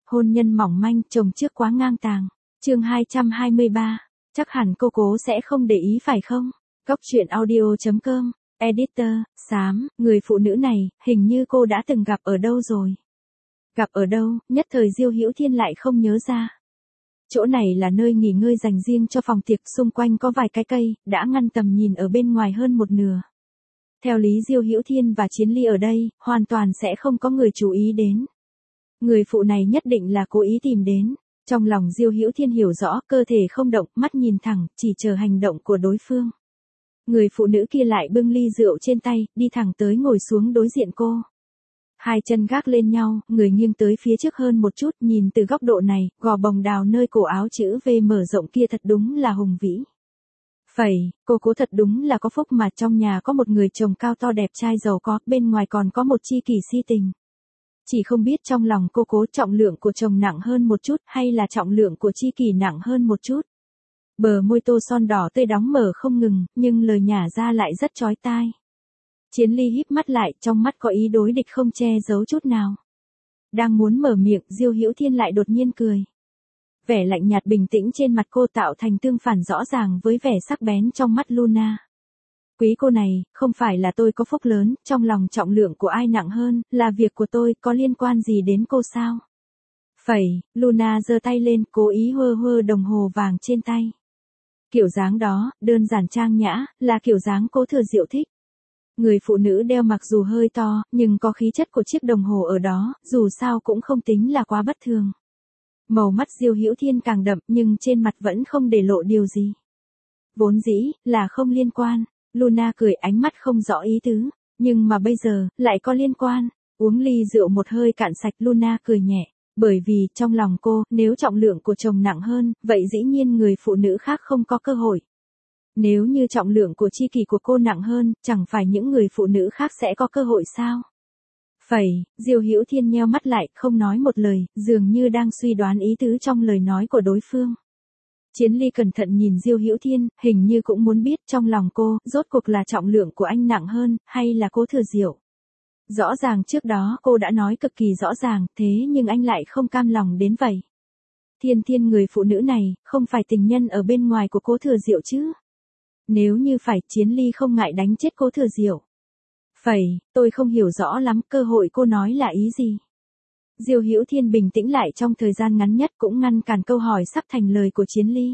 Hôn nhân mỏng manh, chồng trước quá ngang tàng. Chương 223. Chắc hẳn cô cố sẽ không để ý phải không? Góc truyện audio.com. Editor, xám, người phụ nữ này, hình như cô đã từng gặp ở đâu rồi. Gặp ở đâu, nhất thời Diêu Hữu Thiên lại không nhớ ra. Chỗ này là nơi nghỉ ngơi dành riêng cho phòng tiệc, xung quanh có vài cái cây, đã ngăn tầm nhìn ở bên ngoài hơn một nửa. Theo lý Diêu Hữu Thiên và Chiến Ly ở đây, hoàn toàn sẽ không có người chú ý đến. Người phụ này nhất định là cố ý tìm đến. Trong lòng Diêu Hữu Thiên hiểu rõ, cơ thể không động, mắt nhìn thẳng, chỉ chờ hành động của đối phương. Người phụ nữ kia lại bưng ly rượu trên tay, đi thẳng tới ngồi xuống đối diện cô. Hai chân gác lên nhau, người nghiêng tới phía trước hơn một chút, nhìn từ góc độ này, gò bồng đào nơi cổ áo chữ V mở rộng kia thật đúng là hùng vĩ. Phẩy, cô cố thật đúng là có phúc mà trong nhà có một người chồng cao to đẹp trai giàu có, bên ngoài còn có một tri kỷ si tình. Chỉ không biết trong lòng cô cố trọng lượng của chồng nặng hơn một chút hay là trọng lượng của tri kỷ nặng hơn một chút. Bờ môi tô son đỏ tươi đóng mở không ngừng, nhưng lời nhả ra lại rất chói tai. Chiến Ly híp mắt lại, trong mắt có ý đối địch không che giấu chút nào. Đang muốn mở miệng, Diêu Hữu Thiên lại đột nhiên cười. Vẻ lạnh nhạt bình tĩnh trên mặt cô tạo thành tương phản rõ ràng với vẻ sắc bén trong mắt Luna. Quý cô này, không phải là tôi có phúc lớn, trong lòng trọng lượng của ai nặng hơn, là việc của tôi, có liên quan gì đến cô sao? Phẩy, Luna giơ tay lên, cố ý hơ hơ đồng hồ vàng trên tay. Kiểu dáng đó, đơn giản trang nhã, là kiểu dáng Cố Thừa Diệu thích. Người phụ nữ đeo mặc dù hơi to, nhưng có khí chất của chiếc đồng hồ ở đó, dù sao cũng không tính là quá bất thường. Màu mắt Diêu Hữu Thiên càng đậm, nhưng trên mặt vẫn không để lộ điều gì. Vốn dĩ, là không liên quan. Luna cười, ánh mắt không rõ ý tứ. Nhưng mà bây giờ, lại có liên quan. Uống ly rượu một hơi cạn sạch, Luna cười nhẹ. Bởi vì, trong lòng cô, nếu trọng lượng của chồng nặng hơn, vậy dĩ nhiên người phụ nữ khác không có cơ hội. Nếu như trọng lượng của tri kỷ của cô nặng hơn, chẳng phải những người phụ nữ khác sẽ có cơ hội sao? Phẩy, Diêu Hữu Thiên nheo mắt lại, không nói một lời, dường như đang suy đoán ý tứ trong lời nói của đối phương. Chiến Ly cẩn thận nhìn Diêu Hữu Thiên, hình như cũng muốn biết trong lòng cô, rốt cuộc là trọng lượng của anh nặng hơn, hay là Cố Thừa Diệu. Rõ ràng trước đó cô đã nói cực kỳ rõ ràng, thế nhưng anh lại không cam lòng đến vậy. Thiên người phụ nữ này, không phải tình nhân ở bên ngoài của Cố Thừa Diệu chứ? Nếu như phải, Chiến Ly không ngại đánh chết Cố Thừa Diệu. Phẩy, tôi không hiểu rõ lắm, cơ hội cô nói là ý gì? Diêu Hữu Thiên bình tĩnh lại trong thời gian ngắn nhất cũng ngăn cản câu hỏi sắp thành lời của Chiến Ly.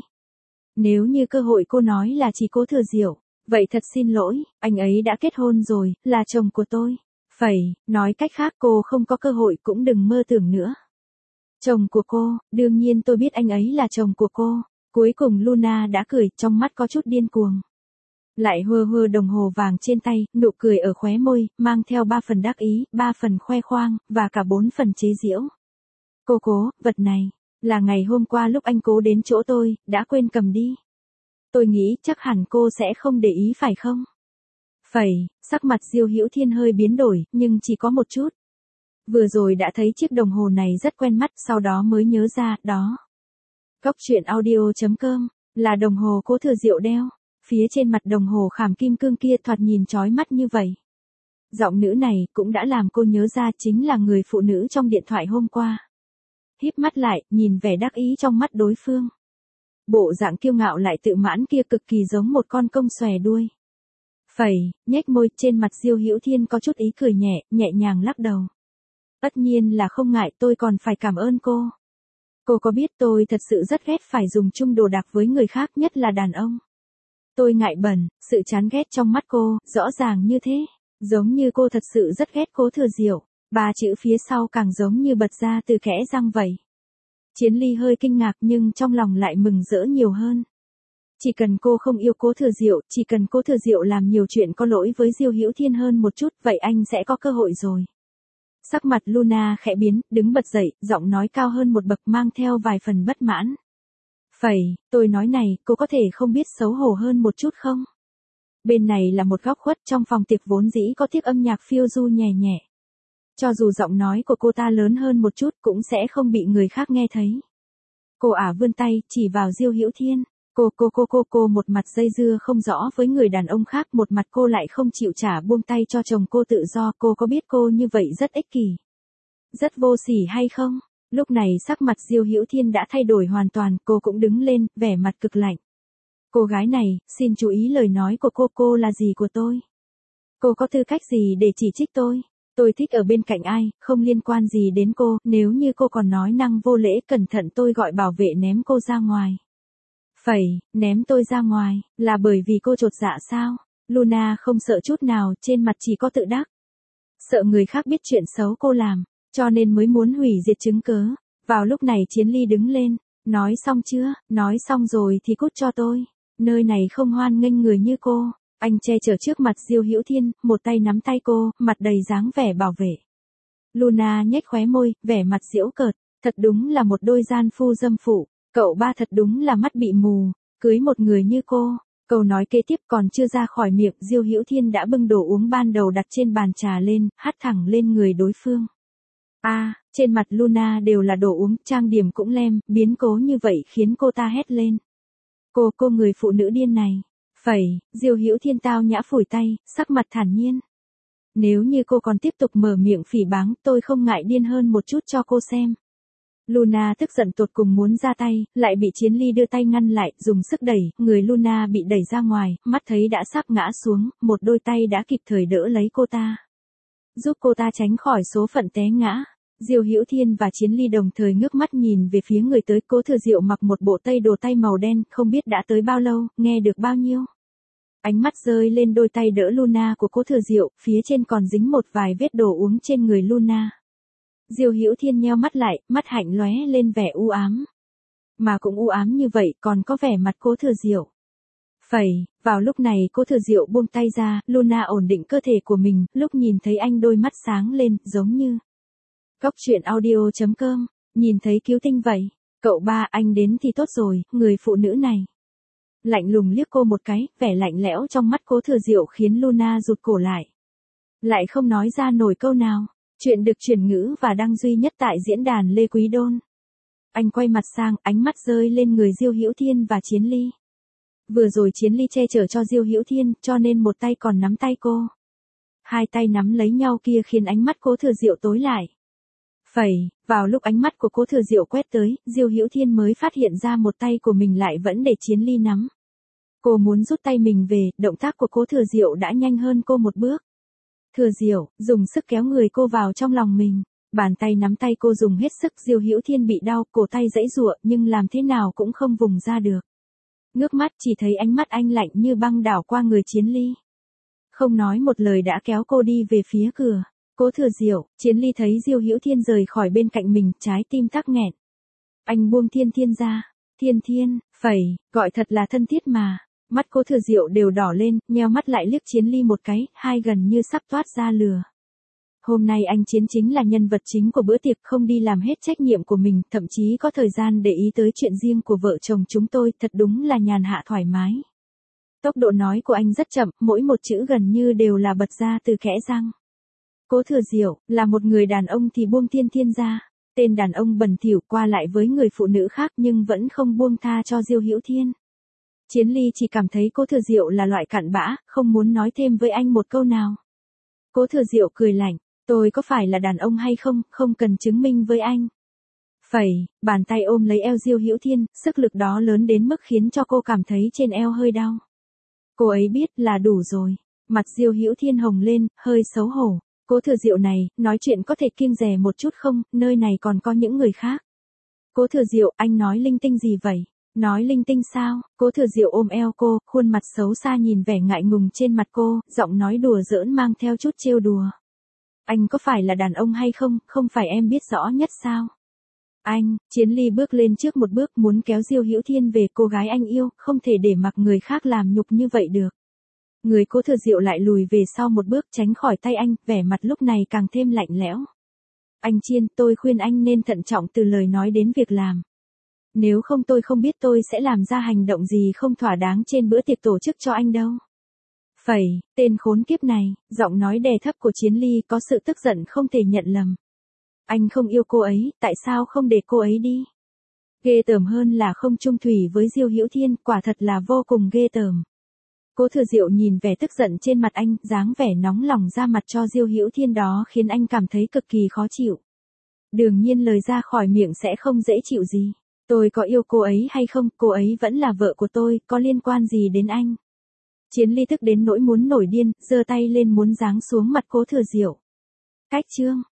Nếu như cơ hội cô nói là chỉ Cố Thừa Diệu, vậy thật xin lỗi, anh ấy đã kết hôn rồi, là chồng của tôi. Phẩy, nói cách khác cô không có cơ hội cũng đừng mơ tưởng nữa. Chồng của cô, đương nhiên tôi biết anh ấy là chồng của cô. Cuối cùng Luna đã cười, trong mắt có chút điên cuồng. Lại hơ hơ đồng hồ vàng trên tay, nụ cười ở khóe môi, mang theo 3 phần đắc ý, 3 phần khoe khoang, và cả 4 phần chế giễu. Cô Cố, vật này, là ngày hôm qua lúc anh Cố đến chỗ tôi, đã quên cầm đi. Tôi nghĩ chắc hẳn cô sẽ không để ý phải không? Phẩy, sắc mặt Diêu Hữu Thiên hơi biến đổi, nhưng chỉ có một chút. Vừa rồi đã thấy chiếc đồng hồ này rất quen mắt, sau đó mới nhớ ra, đó. Góc truyện audio.com, là đồng hồ Cố Thừa Diệu đeo. Phía trên mặt đồng hồ khảm kim cương kia thoạt nhìn chói mắt như vậy. Giọng nữ này cũng đã làm cô nhớ ra chính là người phụ nữ trong điện thoại hôm qua. Híp mắt lại, nhìn vẻ đắc ý trong mắt đối phương. Bộ dạng kiêu ngạo lại tự mãn kia cực kỳ giống một con công xòe đuôi. Phẩy, nhếch môi, trên mặt Diêu Hữu Thiên có chút ý cười nhẹ, nhẹ nhàng lắc đầu. Tất nhiên là không ngại, tôi còn phải cảm ơn cô. Cô có biết tôi thật sự rất ghét phải dùng chung đồ đạc với người khác, nhất là đàn ông. Tôi ngại bẩn, sự chán ghét trong mắt cô, rõ ràng như thế. Giống như cô thật sự rất ghét Cố Thừa Diệu. 3 chữ phía sau càng giống như bật ra từ kẽ răng vậy. Chiến Ly hơi kinh ngạc nhưng trong lòng lại mừng rỡ nhiều hơn. Chỉ cần cô không yêu Cố Thừa Diệu, chỉ cần Cố Thừa Diệu làm nhiều chuyện có lỗi với Diêu Hữu Thiên hơn một chút, vậy anh sẽ có cơ hội rồi. Sắc mặt Luna khẽ biến, đứng bật dậy, giọng nói cao hơn một bậc mang theo vài phần bất mãn. Phẩy, tôi nói này, cô có thể không biết xấu hổ hơn một chút không? Bên này là một góc khuất trong phòng tiệc vốn dĩ có tiếc âm nhạc phiêu du nhẹ nhẹ. Cho dù giọng nói của cô ta lớn hơn một chút cũng sẽ không bị người khác nghe thấy. Cô ả vươn tay, chỉ vào Diêu Hữu Thiên. Cô một mặt dây dưa không rõ với người đàn ông khác, một mặt cô lại không chịu trả buông tay cho chồng cô tự do. Cô có biết cô như vậy rất ích kỷ, rất vô sỉ hay không? Lúc này sắc mặt Diêu Hữu Thiên đã thay đổi hoàn toàn, cô cũng đứng lên, vẻ mặt cực lạnh. Cô gái này, xin chú ý lời nói của cô là gì của tôi? Cô có tư cách gì để chỉ trích tôi? Tôi thích ở bên cạnh ai, không liên quan gì đến cô, nếu như cô còn nói năng vô lễ cẩn thận tôi gọi bảo vệ ném cô ra ngoài. Phẩy, ném tôi ra ngoài, là bởi vì cô chột dạ sao? Luna không sợ chút nào, trên mặt chỉ có tự đắc. Sợ người khác biết chuyện xấu cô làm, cho nên mới muốn hủy diệt chứng cớ. Vào lúc này Chiến Ly đứng lên, nói xong chưa, nói xong rồi thì cút cho tôi. Nơi này không hoan nghênh người như cô. Anh che chở trước mặt Diêu Hữu Thiên, một tay nắm tay cô, mặt đầy dáng vẻ bảo vệ. Luna nhếch khóe môi, vẻ mặt giễu cợt, thật đúng là một đôi gian phu dâm phụ, cậu ba thật đúng là mắt bị mù, cưới một người như cô. Câu nói kế tiếp còn chưa ra khỏi miệng, Diêu Hữu Thiên đã bưng đồ uống ban đầu đặt trên bàn trà lên, hắt thẳng lên người đối phương. Trên mặt Luna đều là đồ uống, trang điểm cũng lem, biến cố như vậy khiến cô ta hét lên. Cô người phụ nữ điên này. Phẩy, Diêu Hữu Thiên tao nhã phủi tay, sắc mặt thản nhiên. Nếu như cô còn tiếp tục mở miệng phỉ báng, tôi không ngại điên hơn một chút cho cô xem. Luna tức giận tột cùng muốn ra tay, lại bị Chiến Ly đưa tay ngăn lại, dùng sức đẩy, người Luna bị đẩy ra ngoài, mắt thấy đã sắp ngã xuống, một đôi tay đã kịp thời đỡ lấy cô ta. Giúp cô ta tránh khỏi số phận té ngã. Diêu Hữu Thiên và Chiến Ly đồng thời ngước mắt nhìn về phía người tới. Cố Thừa Diệu mặc một bộ tây đồ tay màu đen, không biết đã tới bao lâu, nghe được bao nhiêu. Ánh mắt rơi lên đôi tay đỡ Luna của Cố Thừa Diệu, phía trên còn dính một vài vết đồ uống trên người Luna. Diêu Hữu Thiên nheo mắt lại, mắt hạnh lóe lên vẻ u ám. Mà cũng u ám như vậy còn có vẻ mặt Cố Thừa Diệu. Phẩy, vào lúc này Cố Thừa Diệu buông tay ra, Luna ổn định cơ thể của mình, lúc nhìn thấy anh đôi mắt sáng lên, giống như. Cóc truyện audio.com, nhìn thấy cứu tinh vậy. Cậu ba, anh đến thì tốt rồi, người phụ nữ này. Lạnh lùng liếc cô một cái, vẻ lạnh lẽo trong mắt Cố Thừa Diệu khiến Luna rụt cổ lại. Lại không nói ra nổi câu nào. Chuyện được chuyển ngữ và đăng duy nhất tại diễn đàn Lê Quý Đôn. Anh quay mặt sang, ánh mắt rơi lên người Diêu Hữu Thiên và Chiến Ly. Vừa rồi Chiến Ly che chở cho Diêu Hữu Thiên, cho nên một tay còn nắm tay cô. Hai tay nắm lấy nhau kia khiến ánh mắt Cố Thừa Diệu tối lại. Phẩy, vào lúc ánh mắt của Cố Thừa Diệu quét tới, Diêu Hữu Thiên mới phát hiện ra một tay của mình lại vẫn để Chiến Ly nắm. Cô muốn rút tay mình về, động tác của Cố Thừa Diệu đã nhanh hơn cô một bước. Thừa Diệu, dùng sức kéo người cô vào trong lòng mình. Bàn tay nắm tay cô dùng hết sức, Diêu Hữu Thiên bị đau, cổ tay giãy giụa nhưng làm thế nào cũng không vùng ra được. Ngước mắt chỉ thấy ánh mắt anh lạnh như băng đảo qua người Chiến Ly. Không nói một lời đã kéo cô đi về phía cửa. Cố Thừa Diệu, Chiến Ly thấy Diêu Hữu Thiên rời khỏi bên cạnh mình, trái tim tắc nghẹn. Anh buông Thiên Thiên ra. Thiên, phẩy, gọi thật là thân thiết mà. Mắt Cố Thừa Diệu đều đỏ lên, nheo mắt lại liếc Chiến Ly một cái, hai gần như sắp toát ra lửa. Hôm nay anh Chiến chính là nhân vật chính của bữa tiệc, không đi làm hết trách nhiệm của mình, thậm chí có thời gian để ý tới chuyện riêng của vợ chồng chúng tôi, thật đúng là nhàn hạ thoải mái. Tốc độ nói của anh rất chậm, mỗi một chữ gần như đều là bật ra từ kẽ răng. Cố Thừa Diệu, là một người đàn ông thì buông Thiên Thiên ra. Tên đàn ông bẩn thỉu qua lại với người phụ nữ khác nhưng vẫn không buông tha cho Diêu Hữu Thiên. Chiến Ly chỉ cảm thấy Cố Thừa Diệu là loại cặn bã, không muốn nói thêm với anh một câu nào. Cố Thừa Diệu cười lạnh, tôi có phải là đàn ông hay không, không cần chứng minh với anh. Phẩy, bàn tay ôm lấy eo Diêu Hữu Thiên, sức lực đó lớn đến mức khiến cho cô cảm thấy trên eo hơi đau. Cô ấy biết là đủ rồi. Mặt Diêu Hữu Thiên hồng lên, hơi xấu hổ. Cố Thừa Diệu này, nói chuyện có thể kiêng dè một chút không, nơi này còn có những người khác. Cố Thừa Diệu, anh nói linh tinh gì vậy? Nói linh tinh sao? Cố Thừa Diệu ôm eo cô, khuôn mặt xấu xa nhìn vẻ ngại ngùng trên mặt cô, giọng nói đùa giỡn mang theo chút trêu đùa. Anh có phải là đàn ông hay không, không phải em biết rõ nhất sao? Anh, Chiến Ly bước lên trước một bước muốn kéo Diêu Hữu Thiên về, cô gái anh yêu, không thể để mặc người khác làm nhục như vậy được. Người Cố Thừa Diệu lại lùi về sau một bước tránh khỏi tay anh, vẻ mặt lúc này càng thêm lạnh lẽo. Anh Chiên, tôi khuyên anh nên thận trọng từ lời nói đến việc làm. Nếu không tôi không biết tôi sẽ làm ra hành động gì không thỏa đáng trên bữa tiệc tổ chức cho anh đâu. Phẩy, tên khốn kiếp này, giọng nói đè thấp của Chiến Ly có sự tức giận không thể nhận lầm. Anh không yêu cô ấy, tại sao không để cô ấy đi? Ghê tởm hơn là không chung thủy với Diêu Hữu Thiên, quả thật là vô cùng ghê tởm. Cố Thừa Diệu nhìn vẻ tức giận trên mặt anh, dáng vẻ nóng lòng ra mặt cho Diêu Hữu Thiên đó khiến anh cảm thấy cực kỳ khó chịu. Đương nhiên lời ra khỏi miệng sẽ không dễ chịu gì. Tôi có yêu cô ấy hay không, cô ấy vẫn là vợ của tôi, có liên quan gì đến anh? Chiến Ly tức đến nỗi muốn nổi điên, giơ tay lên muốn giáng xuống mặt Cố Thừa Diệu. Cách chương